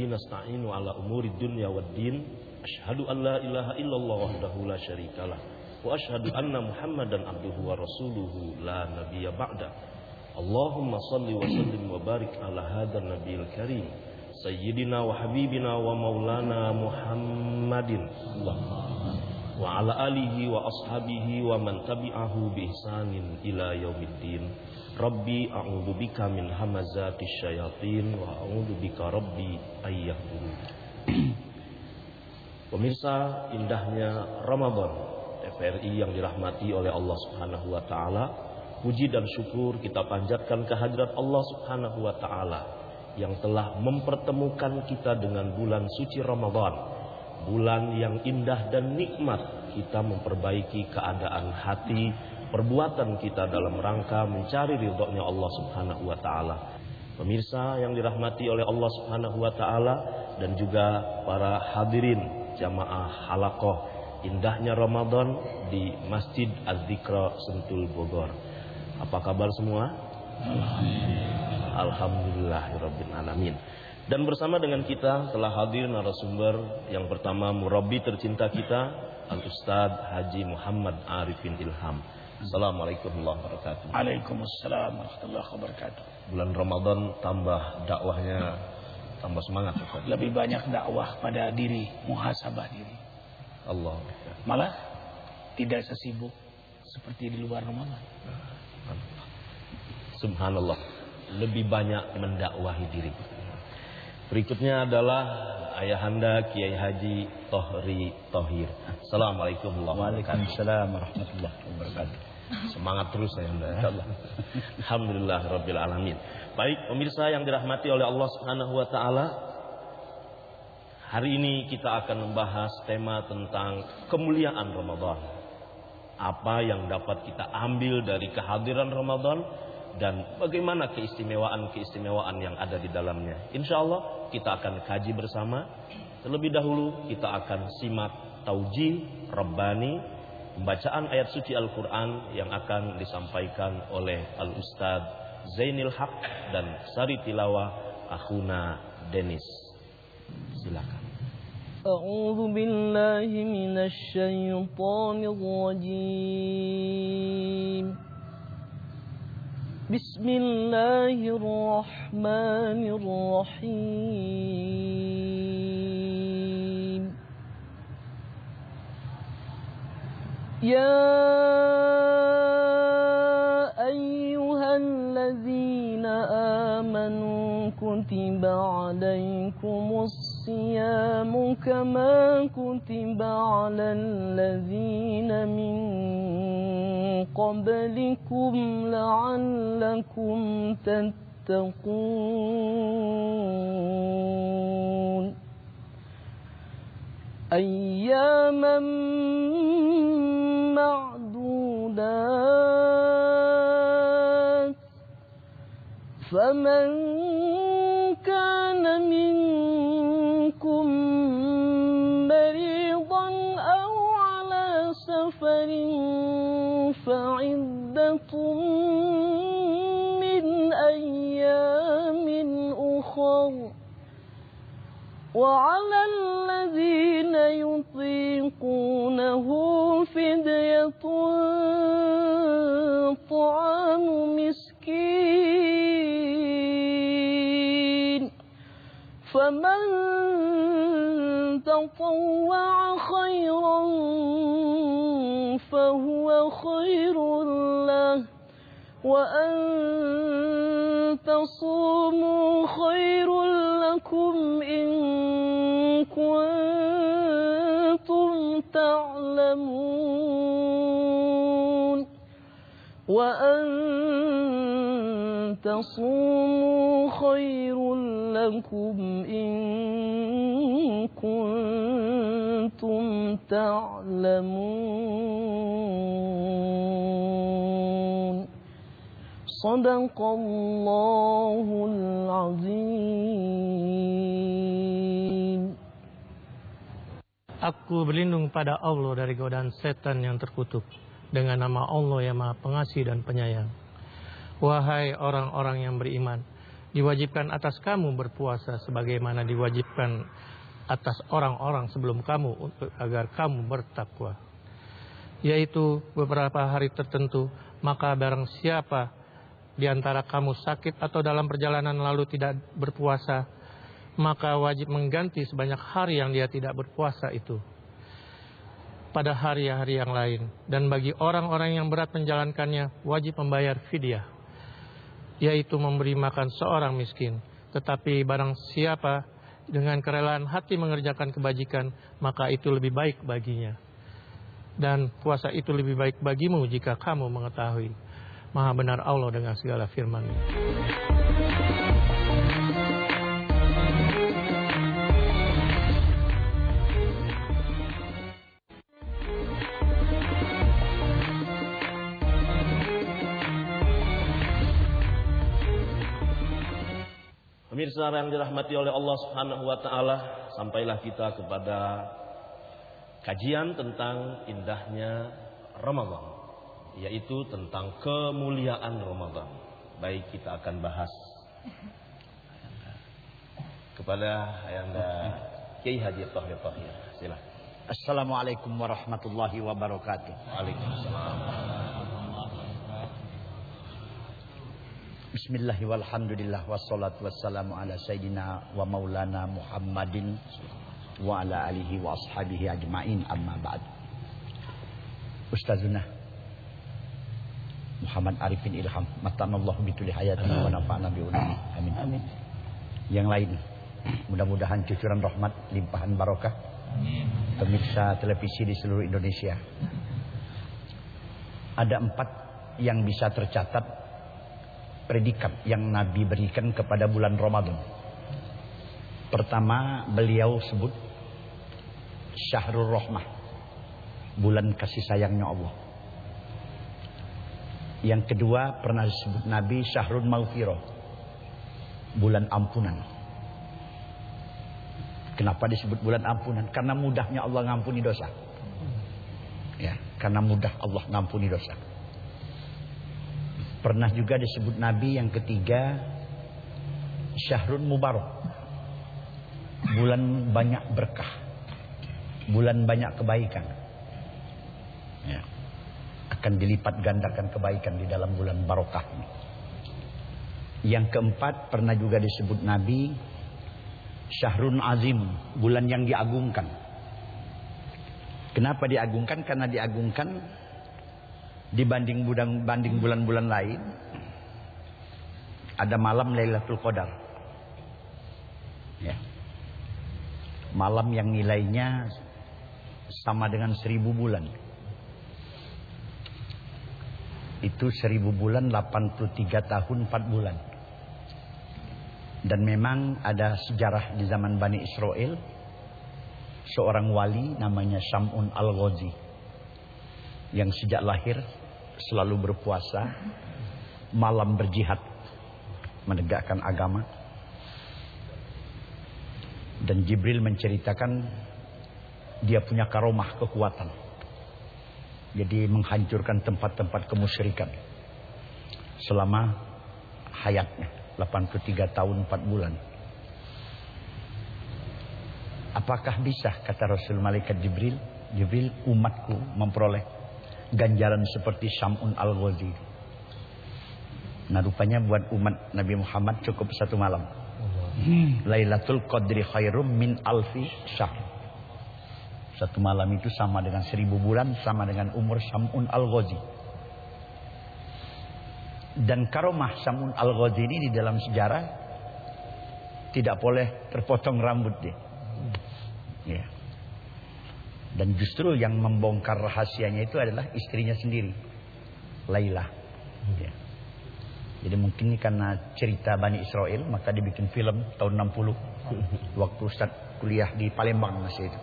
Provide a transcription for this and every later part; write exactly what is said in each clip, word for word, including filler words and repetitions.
bihi nasta'inu ala umuri dunya waddin. Asyhadu an la ilaha illallah wahdahu la syarikalah wa asyhadu anna Muhammadan abduhu wa rasuluhu la nabiyya ba'da. Allahumma salli wa sallim wa barik ala hadzal nabiyil karim sayyidina wa habibina wa maulana Muhammadin wa ala alihi wa ashabihi wa man tabi'ahu bi ihsanin ila yaumiddin. Rabbi a'udzu bika min hamazatis syayatin wa a'udzu bika rabbi ayyahdurun. Pemirsa, indahnya Ramadan T V R I yang dirahmati oleh Allah Subhanahu wa taala, puji dan syukur kita panjatkan kehadirat Allah Subhanahu wa taala yang telah mempertemukan kita dengan bulan suci Ramadan, bulan yang indah dan nikmat. Kita memperbaiki keadaan hati, perbuatan kita dalam rangka mencari ridhonya Allah Subhanahu wa taala. Pemirsa yang dirahmati oleh Allah Subhanahu wa taala dan juga para hadirin jamaah halaqah indahnya Ramadan di Masjid Az-Zikra Sentul Bogor. Apa kabar semua? Alhamdulillahirabbil alamin. Dan bersama dengan kita telah hadir narasumber yang pertama, murabbi tercinta kita, Al-Ustadz Haji Muhammad Arifin Ilham. Assalamualaikum warahmatullahi wabarakatuh. Waalaikumsalam warahmatullahi wabarakatuh. Bulan Ramadan tambah dakwahnya tambah semangat, Ustaz. Lebih banyak dakwah pada diri, muhasabah diri. Allah. Malah tidak sesibuk seperti di luar Ramadan. Subhanallah. Lebih banyak mendakwahi diri. Berikutnya adalah Ayahanda Kiai Haji Tohri Tohir. Assalamualaikum warahmatullahi wabarakatuh. Waalaikumsalam warahmatullahi wabarakatuh. Semangat terus Ayahanda, insyaallah. Alhamdulillahirabbil alamin. Baik, pemirsa yang dirahmati oleh Allah Subhanahu wa taala, hari ini kita akan membahas tema tentang kemuliaan Ramadan. Apa yang dapat kita ambil dari kehadiran Ramadan dan bagaimana keistimewaan-keistimewaan yang ada di dalamnya. Insyaallah kita akan kaji bersama. Terlebih dahulu kita akan simak taujih Rabbani, pembacaan ayat suci Al-Qur'an yang akan disampaikan oleh Al-Ustadz Zainil Haq dan sari tilawah akhuna Denis. Silakan. A'udzu billahi minasy syaithanir rajim. Bismillahirrahmanirrahim. Ya كتب عليكم الصيام كما كتب على الذين من قبلكم لعلكم تتقون أياما معدودات فمن كان منكم مريضا أو على سفر فعدة من أيام أخر وعلى الذين يطيقونه فدية طعام مسكين فمن تطوع خيرا فهو خير له وأن تصوموا خير لكم إن كنتم تعلمون وأن تصوموا خير لكم إن كنتم تعلمون صدق الله العظيم. Aku berlindung pada Allah dari godaan setan yang terkutuk dengan nama Allah yang Maha Pengasih dan Penyayang. Wahai orang-orang yang beriman, Diwajibkan atas kamu berpuasa sebagaimana diwajibkan atas orang-orang sebelum kamu untuk agar kamu bertakwa, yaitu beberapa hari tertentu. Maka barang siapa di antara kamu sakit atau dalam perjalanan lalu tidak berpuasa, maka wajib mengganti sebanyak hari yang dia tidak berpuasa itu pada hari-hari yang lain. Dan bagi orang-orang yang berat menjalankannya, wajib membayar fidyah, yaitu memberi makan seorang miskin. Tetapi barang siapa dengan kerelaan hati mengerjakan kebajikan, maka itu lebih baik baginya. Dan puasa itu lebih baik bagimu jika kamu mengetahui. Maha benar Allah dengan segala firman-Nya. Pemirsa yang dirahmati oleh Allah Subhanahu wa taala, sampailah kita kepada kajian tentang indahnya Ramadan, yaitu tentang kemuliaan Ramadan. Baik, kita akan bahas kepada Ayanda Kiai Haji Thahir Thahir. Silakan. Assalamualaikum warahmatullahi wabarakatuh. Waalaikumsalam. Bismillahi walhamdulillah wassalatu wassalamu ala sayyidina wa maulana Muhammadin wa ala alihi wa ashabihi ajma'in, amma ba'd. Ustazuna Muhammad Arifin Ilham, matanallahu bituli hayatin wa nafa'na bi'ulumi. Amin. Amin. Yang lain, mudah-mudahan cucuran rahmat, limpahan barokah. Amin. Pemirsa televisi di seluruh Indonesia. Ada empat yang bisa tercatat predikat yang Nabi berikan kepada bulan Ramadan. Pertama, beliau sebut Syahrul Rahmah, bulan kasih sayangnya Allah. Yang kedua, pernah disebut Nabi Syahrul Maghfirah, bulan ampunan. Kenapa disebut bulan ampunan? Karena mudahnya Allah ngampuni dosa. Ya, karena mudah Allah ngampuni dosa. Pernah juga disebut Nabi yang ketiga Syahrul Mubarak, bulan banyak berkah, bulan banyak kebaikan. Ya, akan dilipat gandakan kebaikan di dalam bulan barokah ini. Yang keempat pernah juga disebut Nabi Syahrul Azim, bulan yang diagungkan. Kenapa diagungkan? Karena diagungkan dibanding bulan banding bulan-bulan lain, ada malam Lailatul Qadar. Ya. Malam yang nilainya sama dengan seribu bulan. Itu seribu bulan delapan puluh tiga tahun empat bulan. Dan memang ada sejarah di zaman Bani Israel, seorang wali namanya Sham'un Al-Ghazi, yang sejak lahir selalu berpuasa, malam berjihad menegakkan agama. Dan Jibril menceritakan dia punya karomah, kekuatan. Jadi menghancurkan tempat-tempat kemusyrikan selama hayatnya, delapan puluh tiga tahun empat bulan. Apakah bisa, kata Rasul Malaikat Jibril, Jibril, umatku memperoleh ganjaran seperti Sham'un Al-Ghazi? Nah, rupanya buat umat Nabi Muhammad cukup satu malam. Lailatul Qadri khairum min alfi syahr. Satu malam itu sama dengan seribu bulan, sama dengan umur Sham'un Al-Ghazi. Dan karomah Sham'un Al-Ghazi ini di dalam sejarah tidak boleh terpotong rambut dia. Ya. Dan justru yang membongkar rahasianya itu adalah istrinya sendiri, Laila. Ya. Jadi mungkin ini karena cerita Bani Israel, maka dibikin film tahun enam puluh. Waktu Ustaz kuliah di Palembang masih itu.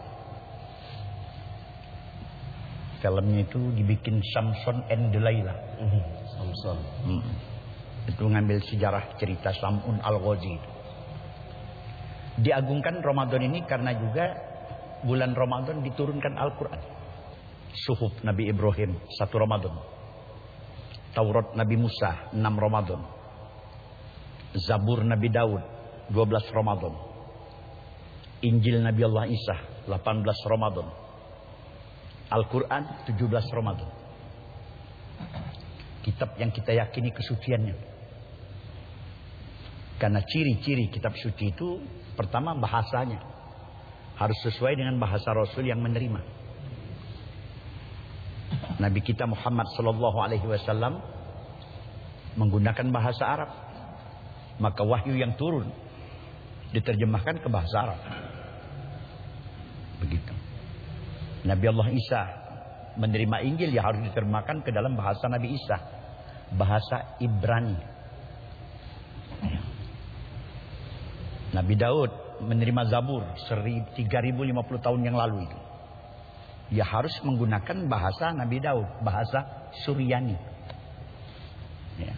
Filmnya itu dibikin Samson and Delilah. Samson. Hmm. Itu mengambil sejarah cerita Sham'un Al-Ghazi. Diagungkan Ramadan ini karena juga bulan Ramadan diturunkan Al-Quran. Suhuf Nabi Ibrahim satu Ramadan. Taurat Nabi Musa enam Ramadan. Zabur Nabi Daud dua belas Ramadan. Injil Nabi Allah Isa delapan belas Ramadan. Al-Quran tujuh belas Ramadan. Kitab yang kita yakini kesuciannya. Karena ciri-ciri kitab suci itu pertama bahasanya harus sesuai dengan bahasa Rasul yang menerima. Nabi kita Muhammad sallallahu alaihi wasallam menggunakan bahasa Arab. Maka wahyu yang turun diterjemahkan ke bahasa Arab. Begitu. Nabi Allah Isa menerima Injil ya harus diterjemahkan ke dalam bahasa Nabi Isa, bahasa Ibrani. Nabi Daud menerima Zabur tiga ribu lima puluh tahun yang lalu itu. Ya harus menggunakan bahasa Nabi Daud, bahasa Suryani. Ya.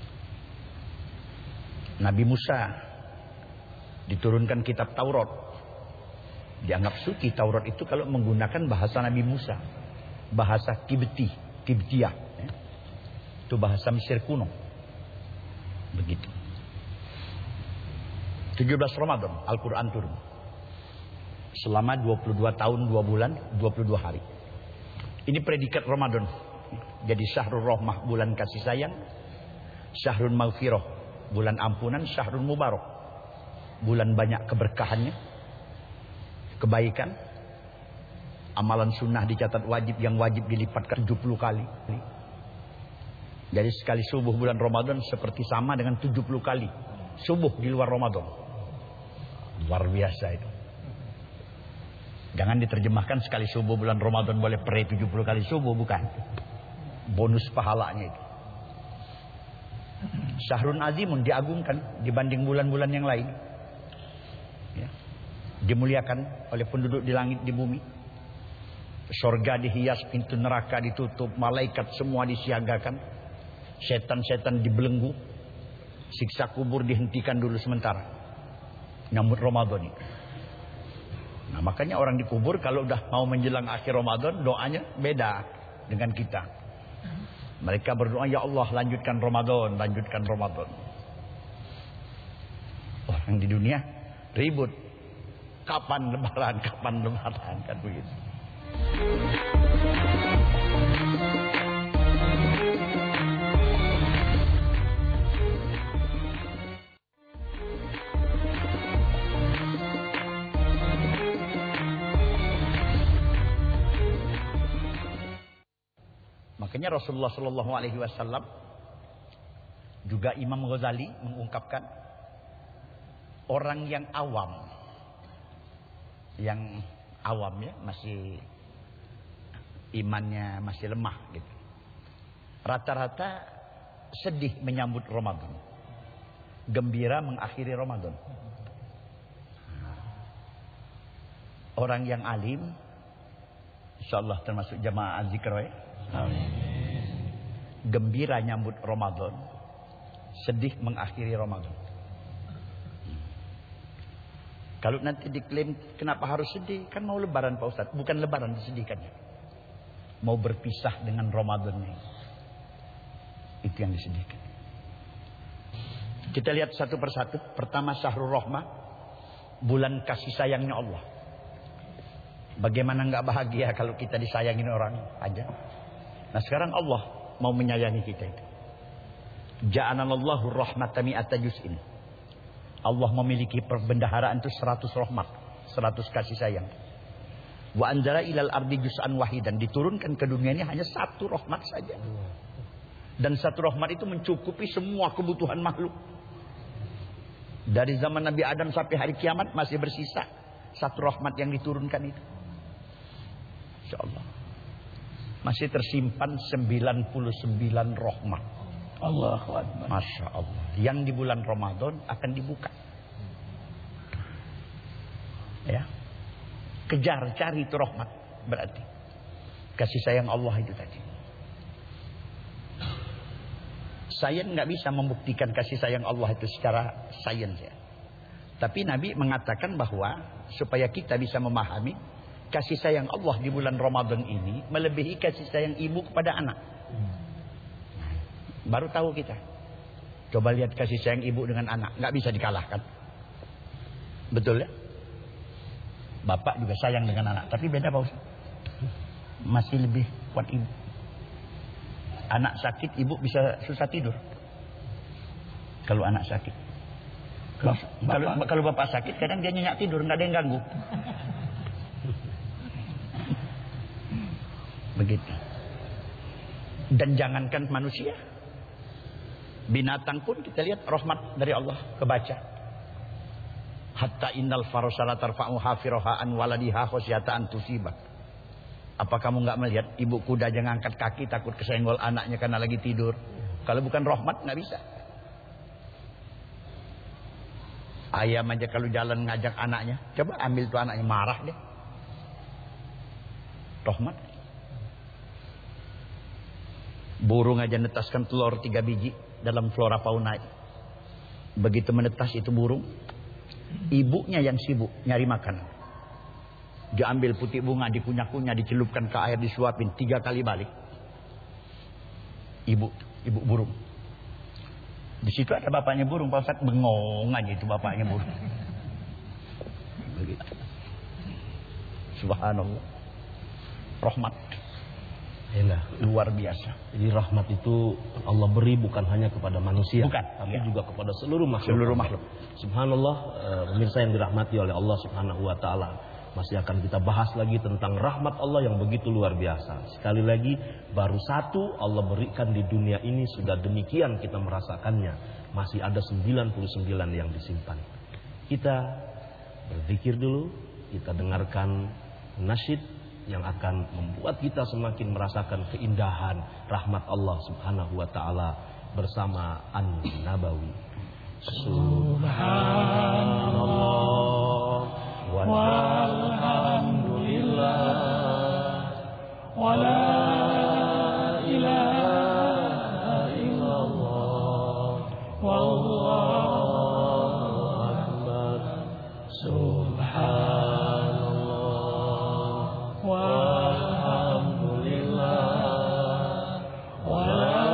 Nabi Musa diturunkan kitab Taurat. Dianggap suci Taurat itu kalau menggunakan bahasa Nabi Musa, bahasa Kibti, Kibtiyah. Ya. Itu bahasa Mesir kuno. Begitu. tujuh belas Ramadan Al-Quran turun. Selama dua puluh dua tahun, dua bulan, dua puluh dua hari. Ini predikat Ramadan. Jadi Syahrul Rahmah, bulan kasih sayang. Syahrul Maghfirah, bulan ampunan. Syahrul Mubarak, bulan banyak keberkahannya, kebaikan. Amalan sunnah dicatat wajib, yang wajib dilipatkan tujuh puluh kali. Jadi sekali subuh bulan Ramadan seperti sama dengan tujuh puluh kali subuh di luar Ramadan. Luar biasa itu. Jangan diterjemahkan sekali subuh bulan Ramadan boleh pray tujuh puluh kali subuh, bukan. Bonus pahalanya itu. Syahrun azimun, diagungkan dibanding bulan-bulan yang lain. Ya. Dimuliakan oleh penduduk di langit, di bumi. Surga dihias, pintu neraka ditutup, malaikat semua disiagakan. Setan-setan dibelenggu. Siksa kubur dihentikan dulu sementara. Nyambut Ramadan ini. Nah, makanya orang dikubur kalau udah mau menjelang akhir Ramadan, doanya beda dengan kita. Mereka berdoa, ya Allah lanjutkan Ramadan, lanjutkan Ramadan. Orang di dunia ribut. Kapan lebaran, kapan lebaran, kan begitu. Makanya Rasulullah Shallallahu Alaihi Wasallam juga Imam Ghazali mengungkapkan orang yang awam, yang awam ya masih imannya masih lemah gitu. Rata-rata sedih menyambut Ramadan, gembira mengakhiri Ramadan. Orang yang alim, insyaallah termasuk jamaah az-zikr ya. Amin. Gembira nyambut Ramadan, sedih mengakhiri Ramadan. Kalau nanti diklaim kenapa harus sedih? Kan mau lebaran Pak Ustaz. Bukan lebaran disedihkannya. Mau berpisah dengan Ramadan ini. Itu yang disedihkan. Kita lihat satu persatu. Pertama Syahrul Rahmah, bulan kasih sayangnya Allah. Bagaimana enggak bahagia kalau kita disayangin orang aja. Nah sekarang Allah mau menyayangi kita itu. Ja'alallahu rahmatan mi'ata juz'in. Allah memiliki perbendaharaan itu seratus rahmat, seratus kasih sayang. Wa anzala ilal ardi juz'an wahidan, diturunkan ke dunia ini hanya satu rahmat saja. Dan satu rahmat itu mencukupi semua kebutuhan makhluk. Dari zaman Nabi Adam sampai hari kiamat masih bersisa satu rahmat yang diturunkan itu. Insyaallah. Masih tersimpan sembilan puluh sembilan rahmat. Allahu Akbar. Masya Allah. Yang di bulan Ramadan akan dibuka. Ya. Kejar, cari itu rahmat. Berarti kasih sayang Allah itu tadi. Sains nggak bisa membuktikan kasih sayang Allah itu secara sains ya. Tapi Nabi mengatakan bahwa supaya kita bisa memahami kasih sayang Allah di bulan Ramadan ini melebihi kasih sayang ibu kepada anak. Baru tahu kita. Coba lihat kasih sayang ibu dengan anak, nggak bisa dikalahkan. Betul ya? Bapak juga sayang dengan anak, tapi beda Pak Ustaz. Masih lebih kuat ibu. Anak sakit, ibu bisa susah tidur. Kalau anak sakit. Kalau kalau, kalau bapak sakit, kadang dia nyenyak tidur, nggak ada yang ganggu. Begitu. Dan jangankan manusia, binatang pun kita lihat rahmat dari Allah kebaca. Hatta innal farasala tarfa'u hafiroha an waladiha khosyata an tusibah. Apa kamu nggak melihat ibu kuda jangan angkat kaki takut kesenggol anaknya karena lagi tidur? Kalau bukan rahmat nggak bisa. Ayam aja kalau jalan ngajak anaknya, coba ambil tuh anaknya, marah deh. Rahmat. Burung aja netaskan telur tiga biji dalam flora fauna. Begitu menetas itu burung, ibunya yang sibuk nyari makan. Diambil putih bunga, dikunyah-kunyah, dicelupkan ke air, disuapin, tiga kali balik. Ibu, ibu burung. Di situ ada bapaknya burung, Pak Ustaz, bengong aja itu bapaknya burung. Begitu. Subhanallah. Rahmat. Yalah, luar biasa. Jadi rahmat itu Allah beri bukan hanya kepada manusia, bukan, tapi ya. juga kepada seluruh makhluk. Seluruh makhluk. Subhanallah, uh, pemirsa yang dirahmati oleh Allah Subhanahu wa taala. Masih akan kita bahas lagi tentang rahmat Allah yang begitu luar biasa. Sekali lagi, baru satu Allah berikan di dunia ini, sudah demikian kita merasakannya. Masih ada sembilan puluh sembilan yang disimpan. Kita berzikir dulu, kita dengarkan nasyid yang akan membuat kita semakin merasakan keindahan rahmat Allah Subhanahu wa taala bersama An-Nabawi. Subhanallah walhamdulillah wala ilaha illallah wallahu akbar. Subhanallah walhamdulillah wala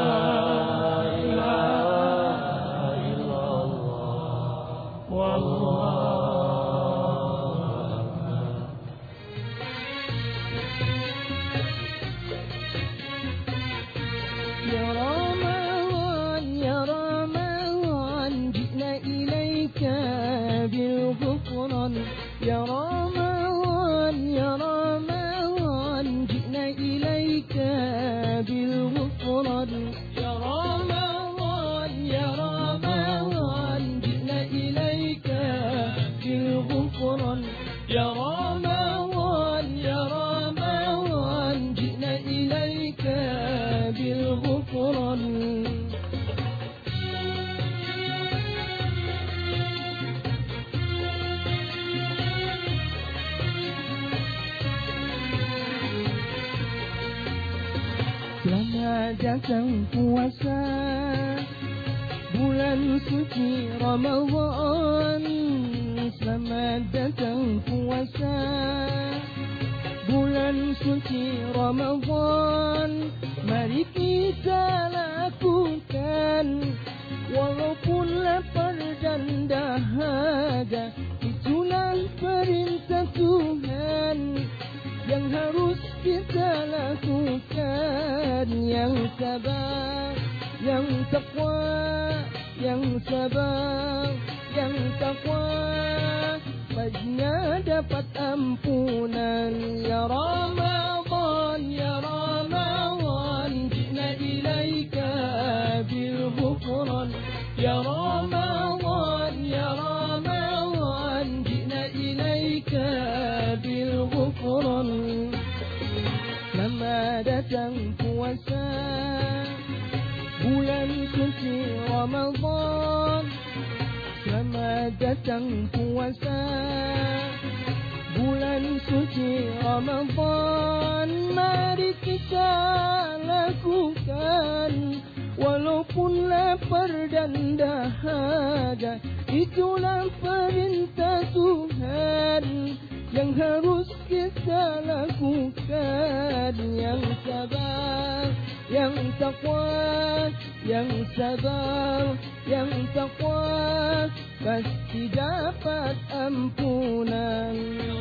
ilaha illallah wallahu يا رمضان يا رمضان جئنا إليك بالغفران يا رمضان يا رمضان جئنا إليك بالغفران يا رمضان يا رمضان جئنا إليك بالغفران Selamat datang puasa bulan suci Ramadan. Selamat datang puasa bulan suci Ramadan. Mari kita lakukan walaupun lapar dan dahaga. Itulah perintah Tuhan yang harus kita lakukan. Yang sabar, yang takwa, yang sabar, yang takwa, paginya dapat ampunan. Ya Ramadan, ya Ramadan, jina ilaika bil ghufran. Ya Ramadan, ya Ramadan, jina ilaika bil ghufran. Selamat datang puasa bulan suci Ramadan. Selamat datang puasa bulan suci Ramadan. Mari kita lakukan walaupun lapar dan dahaga. Itulah perintah Tuhan yang harus kita lakukan. Yang sabar, yang takwa, yang sabar, yang takwa pasti dapat ampunan.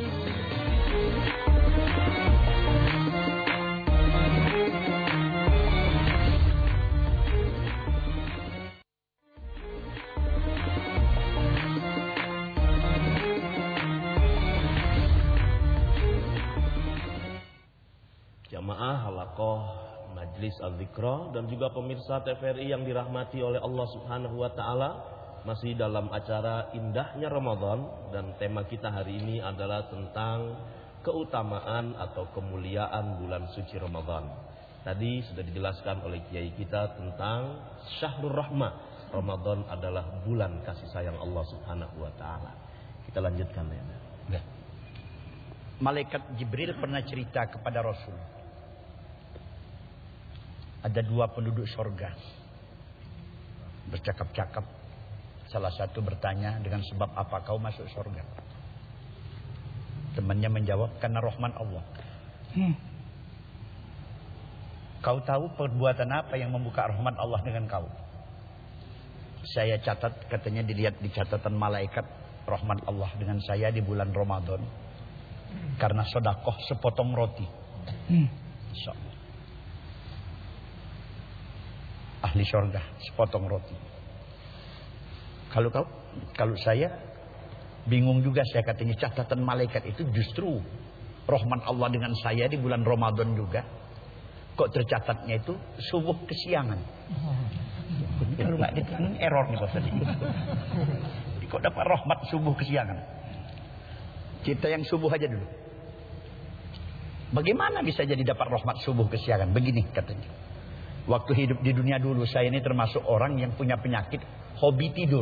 Jamaah halaqah Majlis Al-Dzikra dan juga pemirsa T V R I yang dirahmati oleh Allah Subhanahu wa taala, masih dalam acara Indahnya Ramadan dan tema kita hari ini adalah tentang keutamaan atau kemuliaan bulan suci Ramadan. Tadi sudah dijelaskan oleh kiai kita tentang Syahrul Rahmah. Ramadan adalah bulan kasih sayang Allah Subhanahu wa taala. Kita lanjutkan ya. Malaikat Jibril pernah cerita kepada Rasul. Ada dua penduduk surga bercakap-cakap. Salah satu bertanya, dengan sebab apa kau masuk surga? Temannya menjawab, karena rahman Allah. Hmm. Kau tahu perbuatan apa yang membuka rahman Allah dengan kau? Saya catat, katanya dilihat di catatan malaikat, rahman Allah dengan saya di bulan Ramadan karena sedekah sepotong roti. Hmm. So. Ahli surga sepotong roti. Kalau kau, kalau saya bingung juga, saya katanya catatan malaikat itu justru rahman Allah dengan saya di bulan Ramadan juga. Kok tercatatnya itu subuh kesiangan? Kalau nggak ditekan error nih bahasa ini. Kok dapat rahmat subuh kesiangan? Kita yang subuh aja dulu. Bagaimana bisa jadi dapat rahmat subuh kesiangan? Begini katanya. Waktu hidup di dunia dulu, saya ini termasuk orang yang punya penyakit hobi tidur.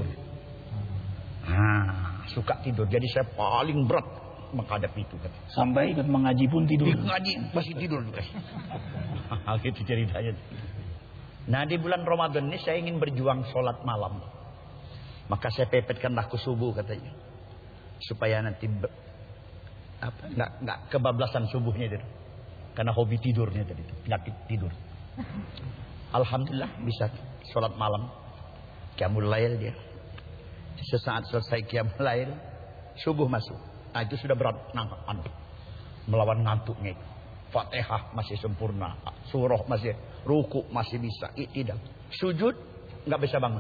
Nah, suka tidur. Jadi saya paling berat menghadap itu. Kan. Sampai ikut mengaji pun tidur. Mengaji masih tidur. Itu ceritanya. Nah, di bulan Ramadan ini saya ingin berjuang sholat malam. Maka saya pepetkanlah ke subuh katanya. Supaya nanti apa, nggak nggak kebablasan subuhnya itu. Karena hobi tidurnya tadi, penyakit tidur. Alhamdulillah bisa sholat malam, qiyamul lail dia. Sesaat selesai qiyamul lail, subuh masuk. Nah itu sudah berat, ngantuk, melawan ngantuknya itu. Fatihah masih sempurna, surah masih, ruku masih bisa, tidak. Sujud nggak bisa bangun.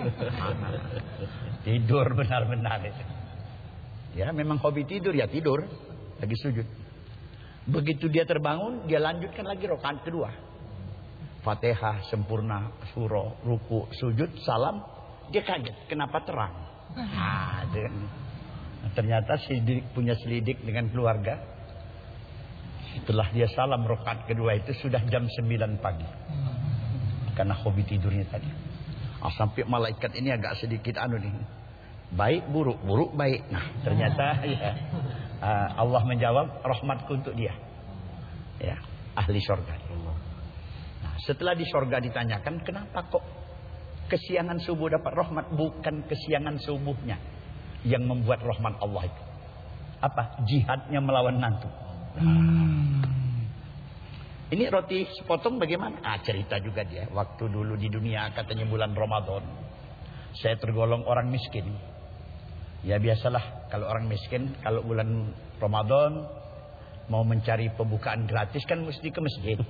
Tidur benar-benar itu. Ya memang hobi tidur ya tidur, lagi sujud. Begitu dia terbangun, dia lanjutkan lagi rakaat kedua. Fatihah sempurna, surah, ruku, sujud, salam. Dia kaget, kenapa terang? Nah, ternyata selidik, punya selidik dengan keluarga. Setelah dia salam rakaat kedua itu sudah jam sembilan pagi. Karena hobi tidurnya tadi. Ah, sampai malaikat ini agak sedikit anu nih. Baik buruk, buruk baik. Nah, ternyata ya, Allah menjawab rahmatku untuk dia. Ya, ahli surga. Setelah di surga ditanyakan, kenapa kok kesiangan subuh dapat rahmat? Bukan kesiangan subuhnya yang membuat rahmat Allah itu. Apa? Jihadnya melawan ngantuk. Hmm. Ini roti sepotong bagaimana? Ah, cerita juga dia. Waktu dulu di dunia katanya bulan Ramadan, saya tergolong orang miskin. Ya biasalah kalau orang miskin, kalau bulan Ramadan mau mencari pembukaan gratis kan mesti ke masjid.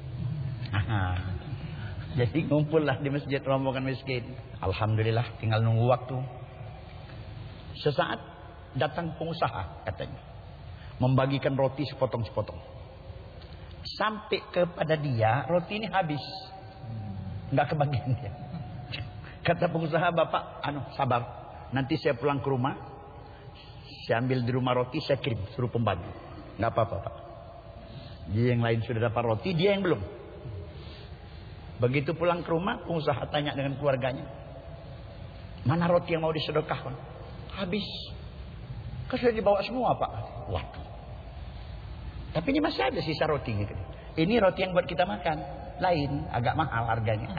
Jadi ngumpullah di masjid rombongan miskin. Alhamdulillah tinggal nunggu waktu. Sesaat datang pengusaha katanya, membagikan roti sepotong-sepotong. Sampai kepada dia roti ini habis, nggak kebagian dia. Kata pengusaha, bapak, anu sabar, nanti saya pulang ke rumah, saya ambil di rumah roti, saya kirim suruh pembagi. Nggak apa-apa pak. Dia yang lain sudah dapat roti, dia yang belum. Begitu pulang ke rumah, pengusaha tanya dengan keluarganya, mana roti yang mau disedekahkan? Habis. Kan sudah dibawa semua pak. Waduh. Tapi ini masih ada sisa roti gitu. Ini roti yang buat kita makan. Lain, agak mahal harganya.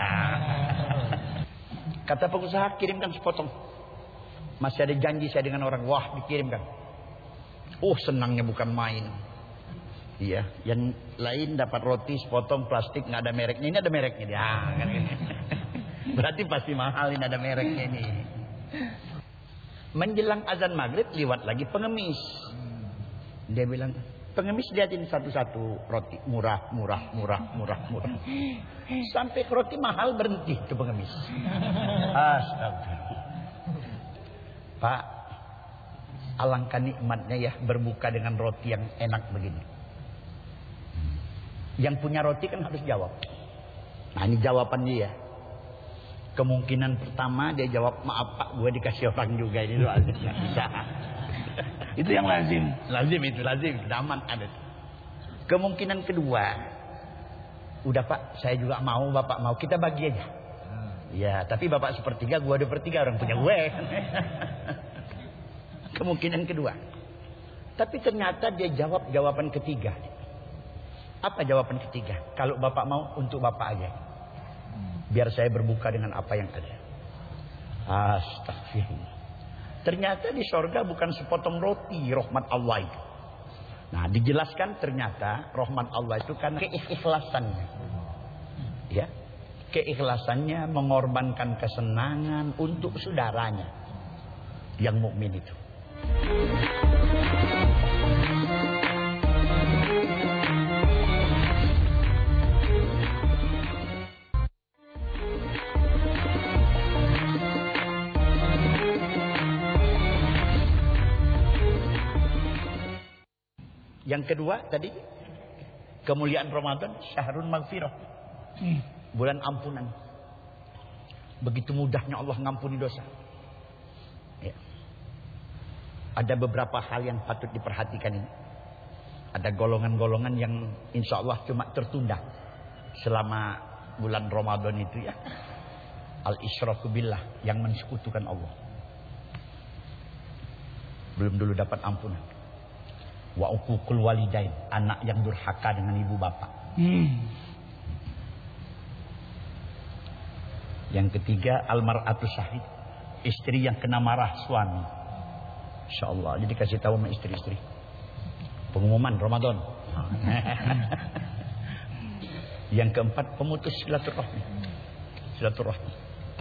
Kata pengusaha, kirimkan sepotong. Masih ada janji saya dengan orang. Wah, dikirimkan. Oh, senangnya bukan main. Iya, yang lain dapat roti sepotong plastik nggak ada mereknya, ini ada mereknya dia. Ah, kan ini. Berarti pasti mahal, ini ada mereknya ini. Menjelang azan maghrib lewat lagi pengemis. Dia bilang, pengemis liatin satu-satu roti murah, murah, murah, murah, murah. Sampai roti mahal berhenti itu pengemis. Astagfirullah. Pak, alangkah nikmatnya ya berbuka dengan roti yang enak begini. Yang punya roti kan harus jawab. Nah ini jawaban dia. Kemungkinan pertama dia jawab, maaf Pak, gue dikasih orang juga ini doa. Bisa. Itu yang lazim. Lazim itu lazim, zaman ada. Kemungkinan kedua, udah Pak, saya juga mau, Bapak mau, kita bagi aja. Ya, tapi Bapak sepertiga, gue ada pertiga, orang punya gue. Kemungkinan kedua. Tapi ternyata dia jawab jawaban ketiga. Apa jawaban ketiga? Kalau Bapak mau, untuk Bapak aja. Biar saya berbuka dengan apa yang ada. Astagfirullah. Ternyata di sorga bukan sepotong roti rahmat Allah itu. Nah dijelaskan ternyata rahmat Allah itu karena keikhlasannya. Ya, keikhlasannya mengorbankan kesenangan untuk saudaranya yang mukmin itu. Yang kedua tadi kemuliaan Ramadan, syahrun maghfirah. Hmm. Bulan ampunan. Begitu mudahnya Allah ngampuni dosa. Ya. Ada beberapa hal yang patut diperhatikan ini. Ada golongan-golongan yang insya Allah cuma tertunda selama bulan Ramadan itu ya. Al-isyraku billah, yang mensekutukan Allah. Belum dulu dapat ampunan. Wa uququl walidain, anak yang durhaka dengan ibu bapak. Hmm. Yang ketiga almar'atu syahid, istri yang kena marah suami. Insyaallah, jadi kasih tahu sama istri-istri. Pengumuman Ramadan. Yang keempat pemutus silaturahmi. Silaturahmi.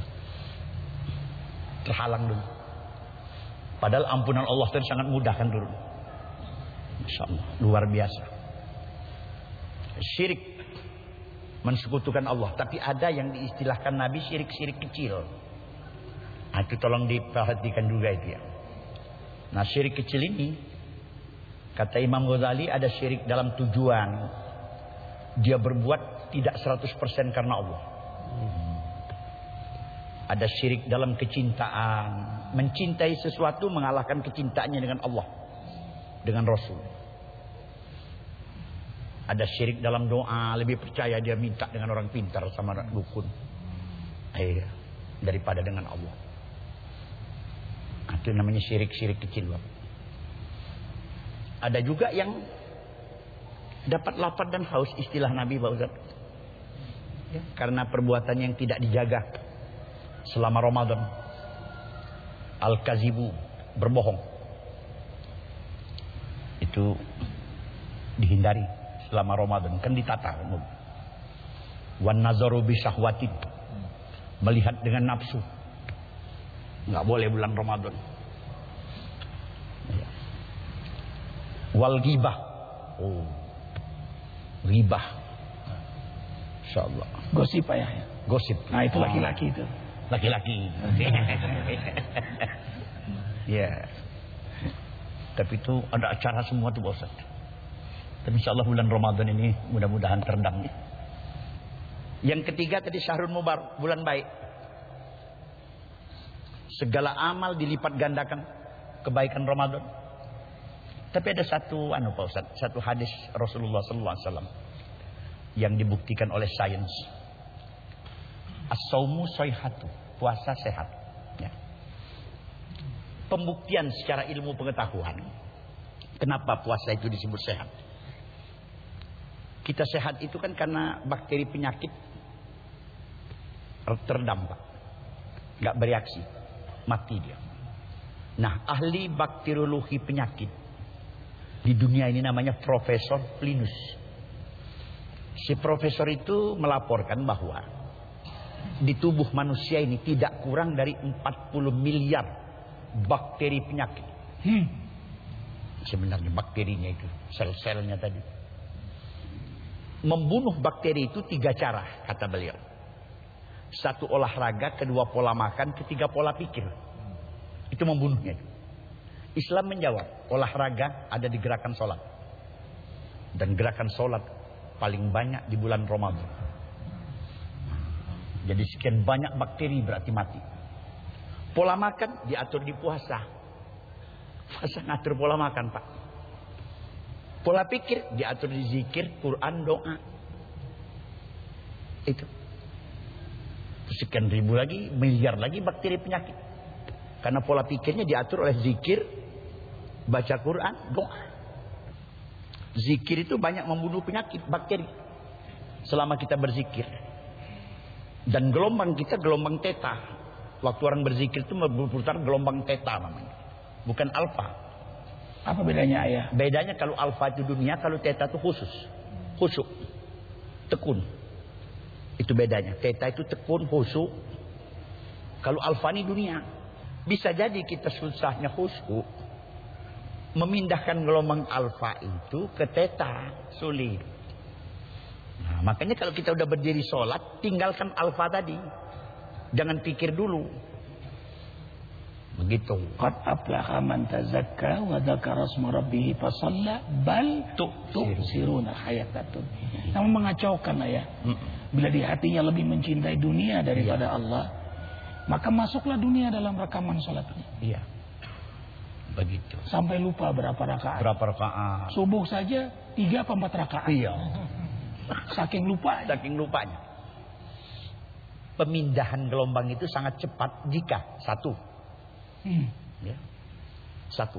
Terhalang dulu. Padahal ampunan Allah itu sangat mudah kan dulu. Masya Allah, luar biasa. Syirik, mensekutukan Allah. Tapi ada yang diistilahkan Nabi syirik-syirik kecil. Nah, itu tolong diperhatikan juga itu ya. Nah syirik kecil ini, kata Imam Ghazali, ada syirik dalam tujuan. Dia berbuat tidak seratus persen karena Allah. Ada syirik dalam kecintaan. Mencintai sesuatu mengalahkan kecintaannya dengan Allah, dengan Rasul. Ada syirik dalam doa, lebih percaya dia minta dengan orang pintar sama dukun, eh, daripada dengan Allah. Itu namanya syirik-syirik kecil. Ada juga yang dapat lapar dan haus, istilah Nabi Pak Ustaz. Ya, karena perbuatan yang tidak dijaga selama Ramadan. Al-kazibu, berbohong. Itu dihindari selama Ramadan, kan ditata. Wan nazaru bi syahwatin, melihat dengan nafsu, nggak boleh bulan Ramadan. Wal ghibah, oh, ghibah, insyaallah. Gosip ya. Gosip. Nah itu laki-laki itu. Laki-laki. Ya. Tapi itu ada acara semua tuh Ustaz. Tapi insyaallah bulan Ramadan ini mudah-mudahan teredam. Yang ketiga tadi syahrul mubarak, bulan baik. Segala amal dilipat gandakan kebaikan Ramadan. Tapi ada satu anu Pak Ustaz, satu hadis Rasulullah sallallahu alaihi wasallam yang dibuktikan oleh sains. As-saumu sayhatu, puasa sehat. Ya. Pembuktian secara ilmu pengetahuan. Kenapa puasa itu disebut sehat? Kita sehat itu kan karena bakteri penyakit terdampak, nggak bereaksi, mati dia. Nah, ahli bakteriologi penyakit Di dunia ini namanya Profesor Plinus. Si profesor itu melaporkan bahwa di tubuh manusia ini tidak kurang dari empat puluh miliar bakteri penyakit. Hmm. Sebenarnya bakterinya itu, sel-selnya tadi. Membunuh bakteri itu tiga cara, kata beliau. Satu olahraga, kedua pola makan, ketiga pola pikir. Itu membunuhnya. Islam menjawab, olahraga ada di gerakan sholat. Dan gerakan sholat paling banyak di bulan Ramadan. Jadi sekian banyak bakteri berarti mati. Pola makan diatur di puasa. Puasa ngatur pola makan, Pak. Pola pikir diatur di zikir, Quran, doa. Itu. Sekian ribu lagi, miliar lagi bakteri penyakit. Karena pola pikirnya diatur oleh zikir, baca Quran, doa. Zikir itu banyak membunuh penyakit, bakteri. Selama kita berzikir. Dan gelombang kita gelombang theta. Waktu orang berzikir itu berputar gelombang theta namanya. Bukan alfa. Apa bedanya, Ayah? Bedanya kalau alfa itu dunia, kalau theta itu khusus. Khusyuk. Tekun. Itu bedanya. Theta itu tekun, khusyuk. Kalau alfa ini dunia. Bisa jadi kita susahnya khusyuk. Memindahkan gelombang alfa itu ke theta. Sulit. Nah, makanya kalau kita udah berdiri sholat, tinggalkan alfa tadi. Jangan pikir dulu. Begitu. Qad aflaha man tazakka wa dzakara asma rabbih fa shalla bal tu'siruna hayatad dunya. Namun mengacaukan, Ayah. Bila di hatinya lebih mencintai dunia daripada ya. Allah, maka masuklah dunia dalam rekaman sholatnya. Iya. Begitu. Sampai lupa berapa rakaat. Berapa rakaat. Subuh saja tiga atau empat rakaat. Iya. Saking lupa. Saking lupanya. Pemindahan gelombang itu sangat cepat jika satu. Hmm. Ya. Satu.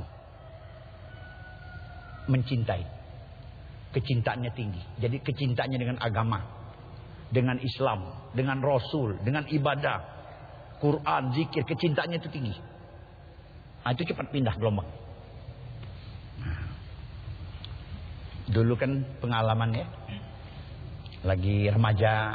Mencintai. Kecintaannya tinggi. Jadi kecintaannya dengan agama, dengan Islam, dengan Rasul, dengan ibadah, Quran, zikir, kecintaannya itu tinggi. Nah, itu cepat pindah gelombang. Nah. Dulu kan pengalaman ya. Lagi remaja.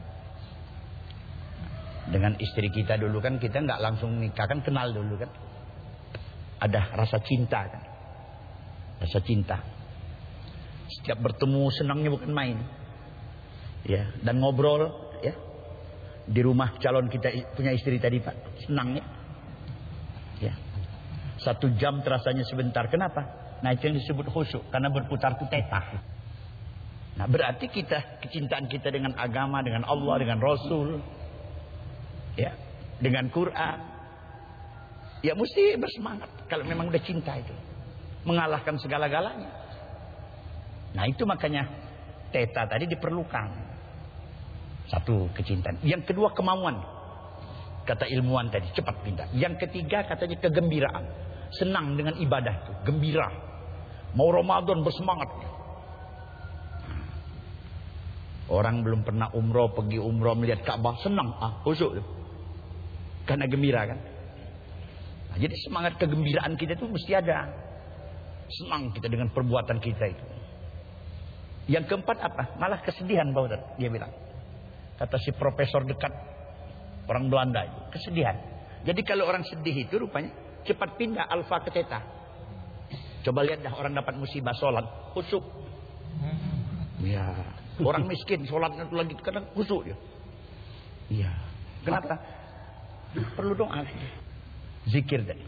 Dengan istri kita dulu kan, kita nggak langsung nikah kan, kenal dulu kan. Ada rasa cinta kan. Rasa cinta. Setiap bertemu senangnya bukan main. Ya, dan ngobrol ya. Di rumah calon kita punya istri tadi, Pak. Senangnya. Ya. Satu jam terasanya sebentar. Kenapa? Nah, itu yang disebut khusyuk. Karena berputar itu theta. Nah, berarti kita, kecintaan kita dengan agama, dengan Allah, dengan Rasul, ya, dengan Quran, ya mesti bersemangat. Kalau memang udah cinta itu, mengalahkan segala-galanya. Nah, itu makanya theta tadi diperlukan. Satu, kecintaan. Yang kedua, kemauan. Kata ilmuwan tadi, cepat pindah. Yang ketiga, katanya kegembiraan. Senang dengan ibadah itu, gembira. Mau Ramadan bersemangat. Orang belum pernah umroh, pergi umroh melihat Ka'bah, senang, ah, khusyuk. Karena gembira kan. Nah, jadi semangat kegembiraan kita itu mesti ada. Senang kita dengan perbuatan kita itu. Yang keempat apa? Malah kesedihan, Pak Ustaz, dia bilang. Kata si profesor dekat orang Belanda itu, kesedihan. Jadi kalau orang sedih itu rupanya cepat pindah alfa ke theta. Coba lihat dah orang dapat musibah sholat, khusyuk. Ya. Orang miskin sholatnya itu lagi kadang khusyuk ya. Iya. Kenapa? Perlu doa. Zikir tadi.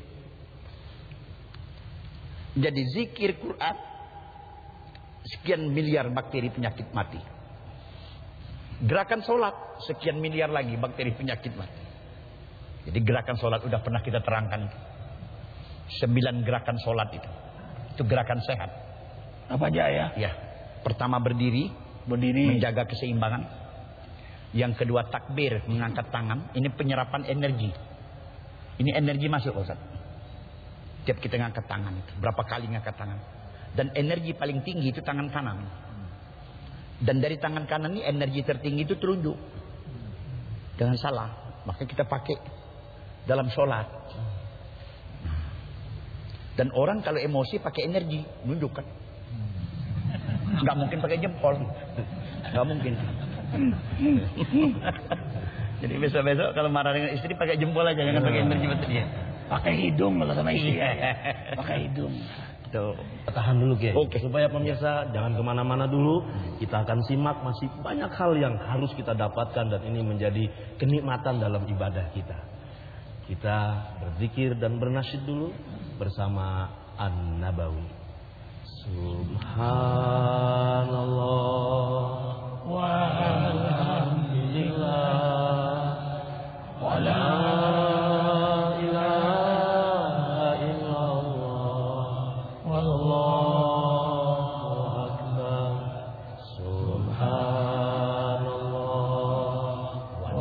Jadi zikir Quran, sekian miliar bakteri penyakit mati. Gerakan sholat, sekian miliar lagi bakteri penyakit mati. Jadi gerakan sholat udah pernah kita terangkan. Sembilan gerakan sholat itu. Itu gerakan sehat. Apa aja ya? Ya. Pertama berdiri. Berdiri, menjaga keseimbangan. Yang kedua takbir, mengangkat tangan. Ini penyerapan energi. Ini energi masuk, Ustaz. Tiap kita ngangkat tangan itu, berapa kali ngangkat tangan. Dan energi paling tinggi itu tangan kanan. Dan dari tangan kanan ini energi tertinggi itu telunjuk. Jangan salah, maka kita pakai dalam sholat. Dan orang kalau emosi pakai energi, nunduk kan. Nggak mungkin pakai jempol. Nggak mungkin. Jadi besok-besok kalau marah dengan istri pakai jempol aja, jangan pakai energi betul ya. Pakai hidung kalau sama istri. Pakai hidung. Tuh, tahan dulu Kiai. Oke. Supaya pemirsa jangan kemana-mana dulu. Kita akan simak masih banyak hal yang harus kita dapatkan dan ini menjadi kenikmatan dalam ibadah kita. Kita berzikir dan bernasyid dulu bersama An-Nabawi. Subhanallah walhamdulillah wala ilaha illallah wallahu akbar. Subhanallah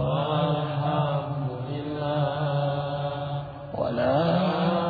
walhamdulillah wala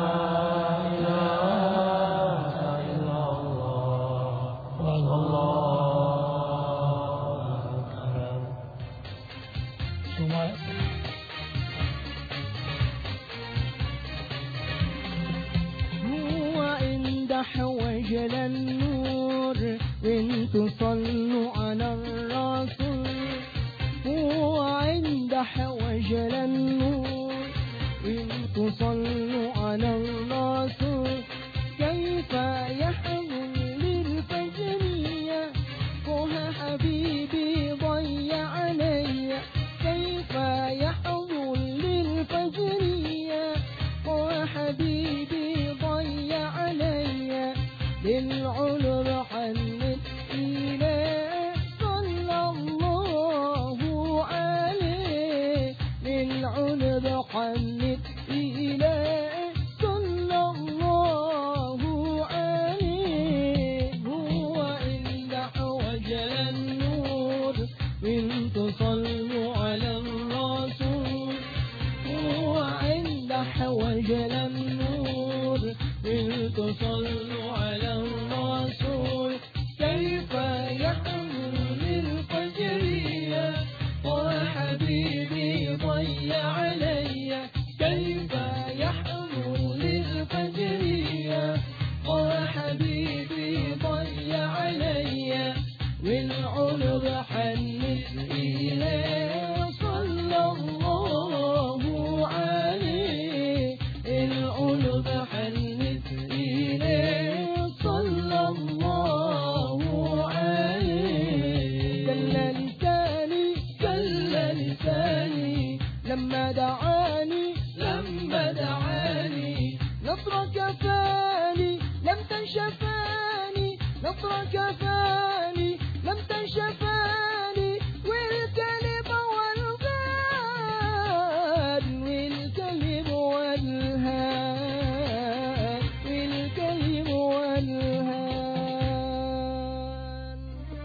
حوجل النور وإن تصلوا على الرسول هو عند حوجل النور وإن تصلوا على الرسول كيف يحمل للفجرية وها حبيبي ضيع علي كيف يحمل للفجرية وها حبيبي ضيع علي للعلر حنت إليه صلى الله عليه للعلر حنت إليه صلى الله عليه هو عند حوجل النور وإن تصلوا على الرسول هو عند حوجل النور وإن تصلوا على الرسول كيف يحمل للفجرية وحبيبي ضيع علي كيف يحمل للفجرية وحبيبي ضيع علي والعلر حنت إليه صلى الله عليه العلر حنت إليه صلى الله عليه كل لساني كل لساني لما دعاني لما دعاني نصرك فاني لم تنشفاني نصرك فاني لم تنشفاني والكلب والغاد والكلب والهاد والكلب والهاد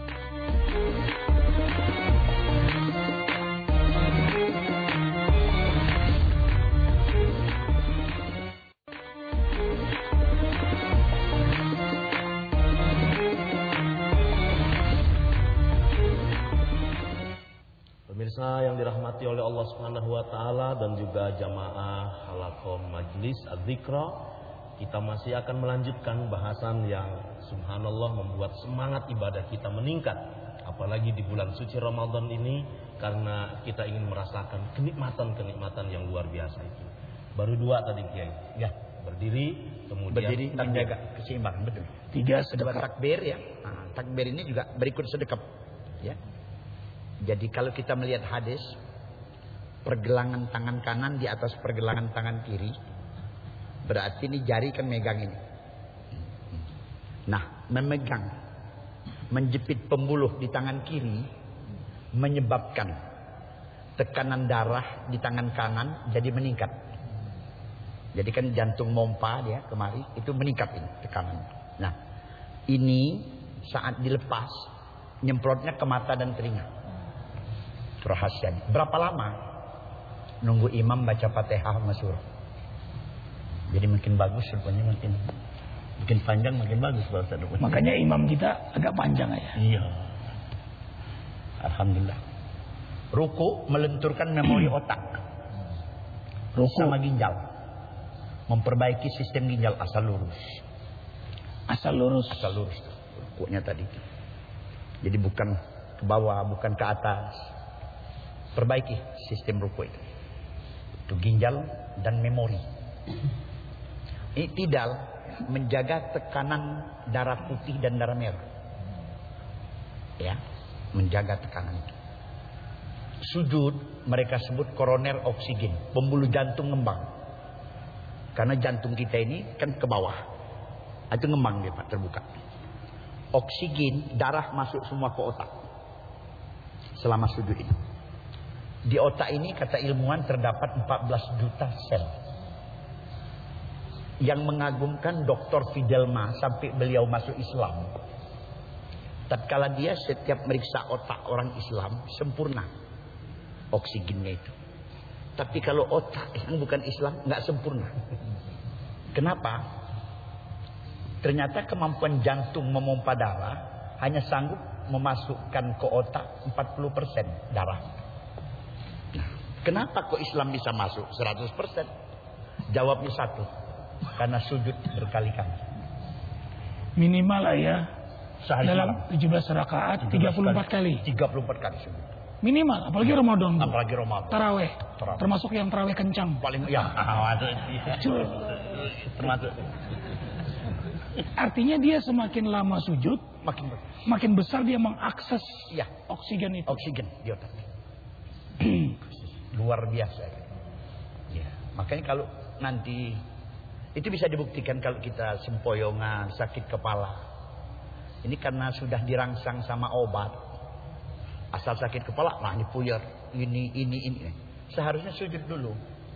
Pemirsa yang dirahmati oleh Allah Subhanahu wa taala dan juga jamaah halaqah majlis Az-Zikra, kita masih akan melanjutkan bahasan yang subhanallah membuat semangat ibadah kita meningkat, apalagi di bulan suci Ramadan ini karena kita ingin merasakan kenikmatan-kenikmatan yang luar biasa itu. Baru dua tadi Kiai. Ya, berdiri kemudian berdiri menjaga keseimbangan betul. Tiga Dua sedekap. takbir ya. Nah, takbir ini juga berikut sedekap ya. Jadi kalau kita melihat hadis pergelangan tangan kanan di atas pergelangan tangan kiri, berarti ini jari kan megang ini. Nah, memegang, menjepit pembuluh di tangan kiri menyebabkan tekanan darah di tangan kanan jadi meningkat. Jadi kan jantung mompa dia kemari itu meningkat ini tekanan. Nah, ini saat dilepas nyemprotnya ke mata dan telinga. Rahasianya. Berapa lama? Nunggu imam baca Fatihah sama surah. Jadi makin bagus rupanya, makin makin panjang makin bagus bahasa rupanya. Makanya imam kita agak panjang ya. Iya. Alhamdulillah. Ruku melenturkan memori otak. Ruku Sama ginjal. Memperbaiki sistem ginjal asal lurus. Asal lurus. Asal lurus. Rukuknya tadi. Jadi bukan ke bawah, bukan ke atas. Perbaiki sistem rukuk itu. Itu ginjal dan memori. I'tidal menjaga tekanan darah putih dan darah merah. Ya, menjaga tekanan itu. Sujud mereka sebut koroner oksigen, pembuluh jantung ngembang. Karena jantung kita ini kan ke bawah. Itu ngembang dia Pak, terbuka. Oksigen, darah masuk semua ke otak. Selama sujud ini. Di otak ini kata ilmuwan terdapat empat belas juta sel. Yang mengagumkan doktor Fidelma sampai beliau masuk Islam. Tatkala dia setiap meriksa otak orang Islam sempurna oksigennya itu. Tapi kalau otak yang bukan Islam nggak sempurna. Kenapa? Ternyata kemampuan jantung memompa darah hanya sanggup memasukkan ke otak empat puluh persen darah. Nah, kenapa kok Islam bisa masuk seratus persen? Jawabnya satu. Karena sujud berkali-kali. Minimal lah ya. Sehari Dalam malam. tujuh belas rakaat tiga puluh empat kali. tiga puluh empat kali sujud. Minimal, apalagi Ramadan. tuh. Apalagi Ramadan. Taraweh. Taraweh. Termasuk yang taraweh kencang. Paling ya. Termasuk. Artinya dia semakin lama sujud, Makin ber- makin besar dia mengakses ya, oksigen itu. oksigen di otak. Luar biasa. Ya, makanya kalau nanti itu bisa dibuktikan kalau kita sempoyongan, sakit kepala. Ini karena sudah dirangsang sama obat. Asal sakit kepala, nah ini puyer, ini, ini, ini. Seharusnya sujud dulu.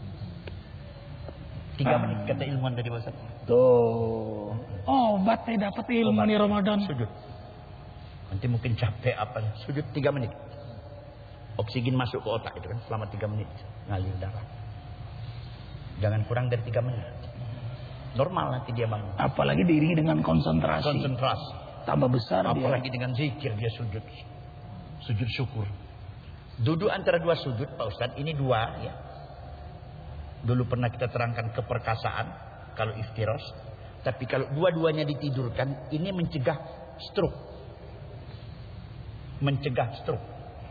Tiga Ah. menit kata ilmuwan tadi Ustaz. Tuh. Obat saya dapat ilmu Obat. nih Ramadan. Sujud. Nanti mungkin capek apa. Sujud tiga menit. Oksigen masuk ke otak itu kan selama tiga menit. Ngalir darah. Jangan kurang dari tiga menit. Normal nanti dia bangun. Apalagi diiringi dengan konsentrasi. Konsentrasi. Tambah besar Apalagi dia. dengan zikir dia sujud. Sujud syukur. Duduk antara dua sujud Pak Ustadz. Ini dua ya. Dulu pernah kita terangkan keperkasaan. Kalau iftiros. Tapi kalau dua-duanya ditidurkan. Ini mencegah stroke. Mencegah stroke.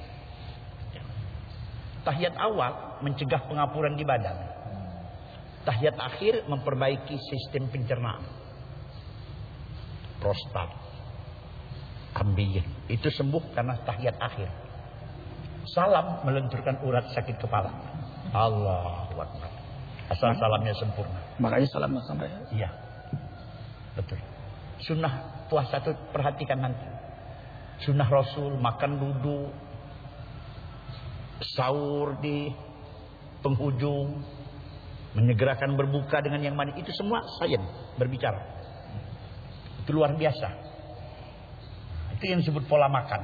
Tahiyat awal mencegah pengapuran di badan. Tahiyat akhir memperbaiki sistem pencernaan. Prostat. Ambeien. Itu sembuh karena tahiyat akhir. Salam melenturkan urat sakit kepala. Allahu Akbar. Asal salamnya sempurna. Makanya salam sampai. Iya. Betul. Sunnah puasa itu perhatikan nanti. Sunnah Rasul makan duduk. Sahur di penghujung. Menyegerakan berbuka dengan yang manis. Itu semua sains berbicara. Itu luar biasa. Itu yang disebut pola makan.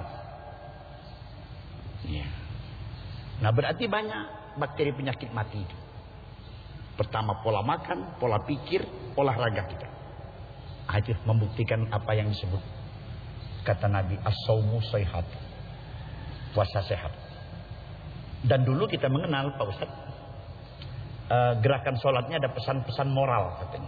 Ya. Nah berarti banyak bakteri penyakit mati itu. Pertama pola makan, pola pikir, olahraga kita. Nah, itu membuktikan apa yang disebut. Kata Nabi, as-sawmu sayhat. Puasa sehat. Dan dulu kita mengenal Pak Ustaz. Uh, gerakan sholatnya ada pesan-pesan moral katanya.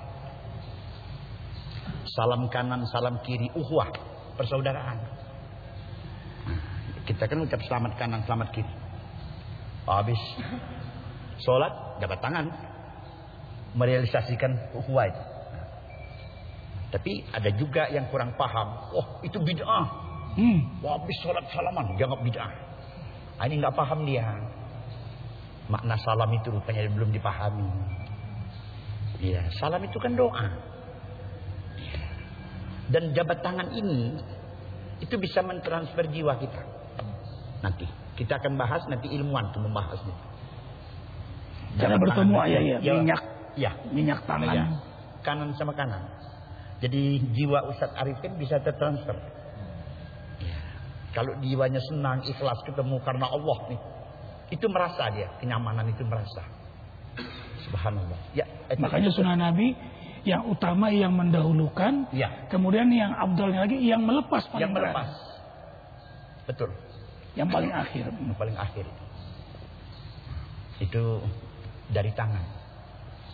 Salam kanan, salam kiri, uhwah, persaudaraan. Nah, kita kan ucap selamat kanan, selamat kiri. Habis sholat, jabat tangan, merealisasikan uhwah itu. Nah, tapi ada juga yang kurang paham. Oh itu bid'ah. Hmm. Wah, habis sholat salaman, dianggap bid'ah. Nah, ini nggak paham dia. Makna salam itu rupanya belum dipahami. Ya, salam itu kan doa. Ya. Dan jabat tangan ini itu bisa mentransfer jiwa kita. Nanti kita akan bahas, nanti ilmuwan itu membahasnya. Cara bertemu ayah ya, ya, minyak, ya, minyak tangan. ya, kanan sama kanan. Jadi jiwa Ustadz Arifin bisa tertransfer. Ya. Kalau jiwanya senang, ikhlas ketemu karena Allah nih. Itu merasa dia, kenyamanan itu merasa. Subhanallah. Ya, itu. Makanya sunnah Nabi yang utama yang mendahulukan, ya. Kemudian yang abdalnya lagi yang melepas paling yang melepas. berat. Betul. Yang paling akhir. Yang paling akhir itu. Itu dari tangan.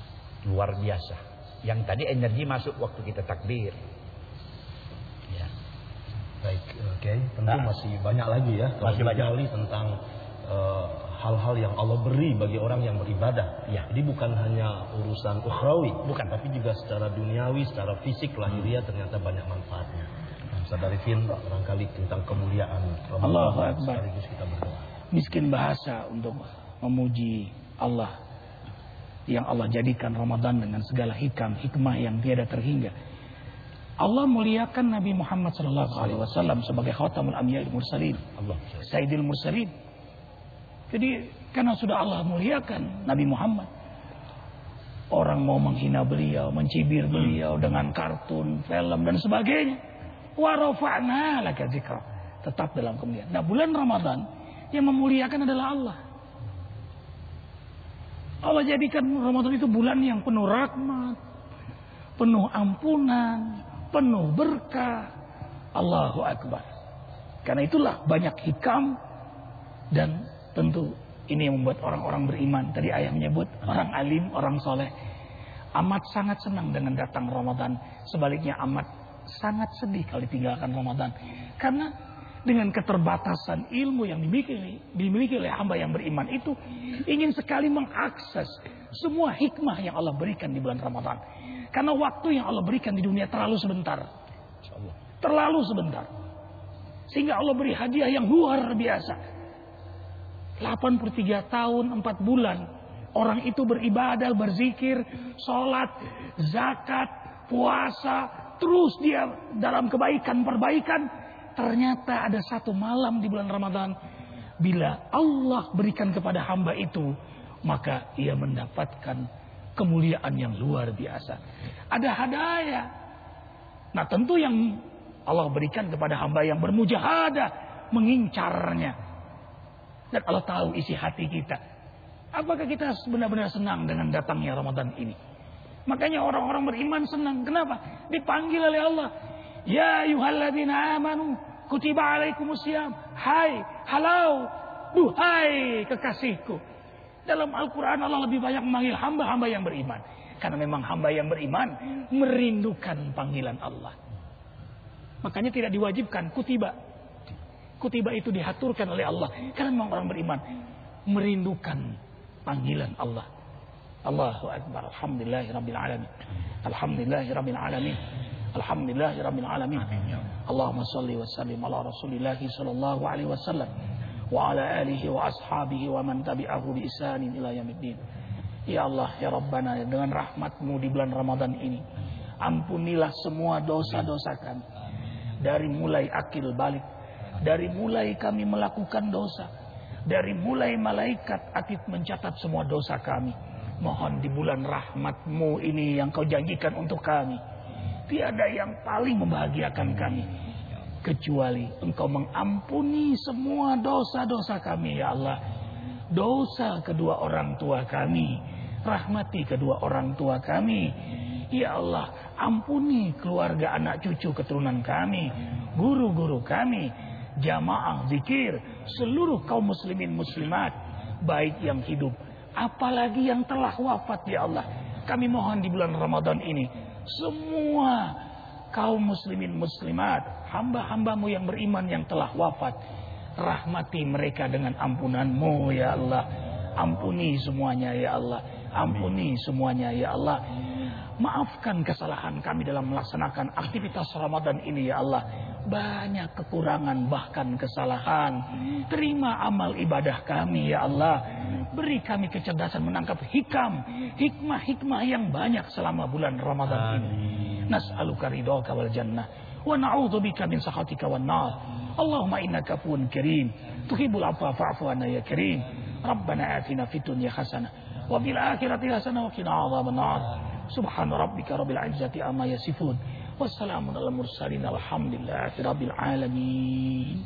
luar biasa. Yang tadi energi masuk waktu kita takbir. Ya. Baik, oke. Okay. Tentu nah, masih banyak lagi ya. Masih banyak lagi tentang uh, hal-hal yang Allah beri bagi orang yang beribadah. Ya. Jadi bukan hanya urusan ukhrawi, bukan, tapi juga secara duniawi, secara fisik, lahiriah ternyata banyak manfaatnya. Ustaz Arifin barangkali tentang kemuliaan Ramadan sekaligus kita berdoa. Miskin bahasa untuk memuji Allah yang Allah jadikan Ramadan dengan segala hikam, hikmah yang tiada terhingga. Allah muliakan Nabi Muhammad sallallahu alaihi wasallam sebagai khatamul anbiya wal mursalin, Allah sayyidil mursalin. Jadi karena sudah Allah muliakan Nabi Muhammad, orang mau menghina beliau, mencibir beliau dengan kartun, film dan sebagainya. Wa rafa'na laka dzikra, tetap dalam kemuliaan. Nah, bulan Ramadan yang memuliakan adalah Allah. Allah jadikan Ramadan itu bulan yang penuh rahmat, penuh ampunan, penuh berkah. Allahu Akbar. Karena itulah banyak hikam, dan tentu ini yang membuat orang-orang beriman. Tadi ayah menyebut orang alim, orang soleh amat sangat senang dengan datang Ramadan. Sebaliknya amat sangat sedih kalau ditinggalkan Ramadan. Karena dengan keterbatasan ilmu yang dimiliki, dimiliki oleh hamba yang beriman itu, ingin sekali mengakses semua hikmah yang Allah berikan di bulan Ramadan. Karena waktu yang Allah berikan di dunia terlalu sebentar. Terlalu sebentar. Sehingga Allah beri hadiah yang luar biasa. delapan puluh tiga tahun, empat bulan. Orang itu beribadah, berzikir, sholat, zakat, puasa. Terus dia dalam kebaikan-perbaikan. Ternyata ada satu malam di bulan Ramadan, bila Allah berikan kepada hamba itu, maka ia mendapatkan kemuliaan yang luar biasa. Ada hadiah. Nah, tentu yang Allah berikan kepada hamba yang bermujahadah, mengincarnya. Dan Allah tahu isi hati kita. Apakah kita benar-benar senang dengan datangnya Ramadan ini? Makanya orang-orang beriman senang. Kenapa? Dipanggil oleh Allah. Ya ayyuhalladzina amanu kutiba alaikumusiyam. Hai, halau, duhai kekasihku. Dalam Al-Quran Allah lebih banyak memanggil hamba-hamba yang beriman. Karena memang hamba yang beriman merindukan panggilan Allah. Makanya tidak diwajibkan kutiba. Kutiba itu diaturkan oleh Allah. Karena memang orang beriman merindukan panggilan Allah. Allahu Akbar. Alhamdulillahirabbil alamin. Alhamdulillahirabbil alamin. Alhamdulillahirabbil alamin. Allahumma shalli wa sallim ala Rasulillah sallallahu alaihi wasallam wa ala alihi wa ashabihi wa man tabi'ahu bi ihsanin ila yaumiddin. Ya Allah, ya Rabbana, dengan rahmat-Mu di bulan Ramadan ini, ampunilah semua dosa-dosa kami. Dari mulai akil balik, dari mulai kami melakukan dosa, dari mulai malaikat atid mencatat semua dosa kami. Mohon di bulan rahmat-Mu ini yang Kau janjikan untuk kami, tiada yang paling membahagiakan kami kecuali Engkau mengampuni semua dosa-dosa kami, ya Allah. Dosa kedua orang tua kami, rahmati kedua orang tua kami, ya Allah. Ampuni keluarga, anak cucu keturunan kami, guru-guru kami, jamaah zikir, seluruh kaum muslimin muslimat, baik yang hidup apalagi yang telah wafat, ya Allah. Kami mohon di bulan Ramadan ini, semua kaum muslimin muslimat, hamba-hambamu yang beriman yang telah wafat, rahmati mereka dengan ampunan-Mu, ya Allah. Ampuni semuanya, ya Allah. Ampuni semuanya, ya Allah. Maafkan kesalahan kami dalam melaksanakan aktivitas Ramadan ini, ya Allah. Banyak kekurangan, bahkan kesalahan. Terima amal ibadah kami, ya Allah. Beri kami kecerdasan menangkap hikam, hikmah-hikmah yang banyak selama bulan Ramadan ini. Nas'aluka ridhaka wal jannah wa na'udzubika min sakhatika wan nar. Allahumma innaka afuwun karim, tuhibbul afwa fa'fu anna ya karim. Rabbana atina fid dunya hasanah wa fil akhirati hasanah wa qina adzaban nar. Subhana rabbika rabbil izzati amma yasifun. Wassalamun alal mursalin. Alhamdulillahi rabbil alamin.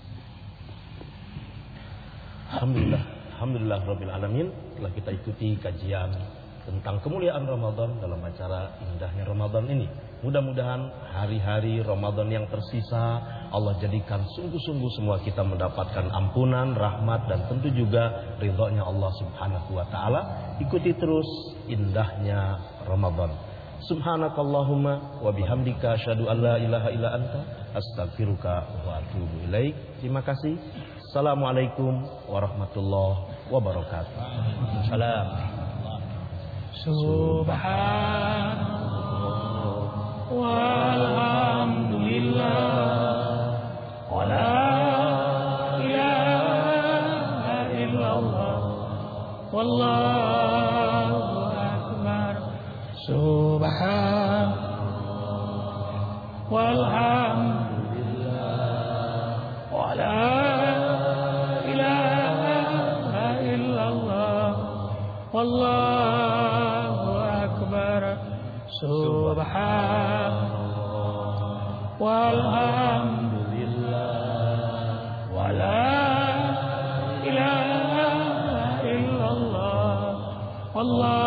Alhamdulillah, alhamdulillah rabbil alamin. Telah kita ikuti kajian tentang kemuliaan Ramadan dalam acara Indahnya Ramadan ini. Mudah-mudahan hari-hari Ramadan yang tersisa Allah jadikan sungguh-sungguh semua kita mendapatkan ampunan, rahmat, dan tentu juga ridhonya Allah Subhanahu wa ta'ala. Ikuti terus indahnya Ramadan. Subhanakallahumma wa bihamdika asyhadu an la ilaha illa anta astaghfiruka wa atubu ilaik. Terima kasih. Assalamualaikum warahmatullahi wabarakatuh. Salam. Subhanallah walhamdulillah wala ilaha illallah wallahu akbar. Subhanallah walhamdulillah wala ilaha illallah wallahu akbar. Subhanallah walhamdulillah wala ilaha illallah wallahu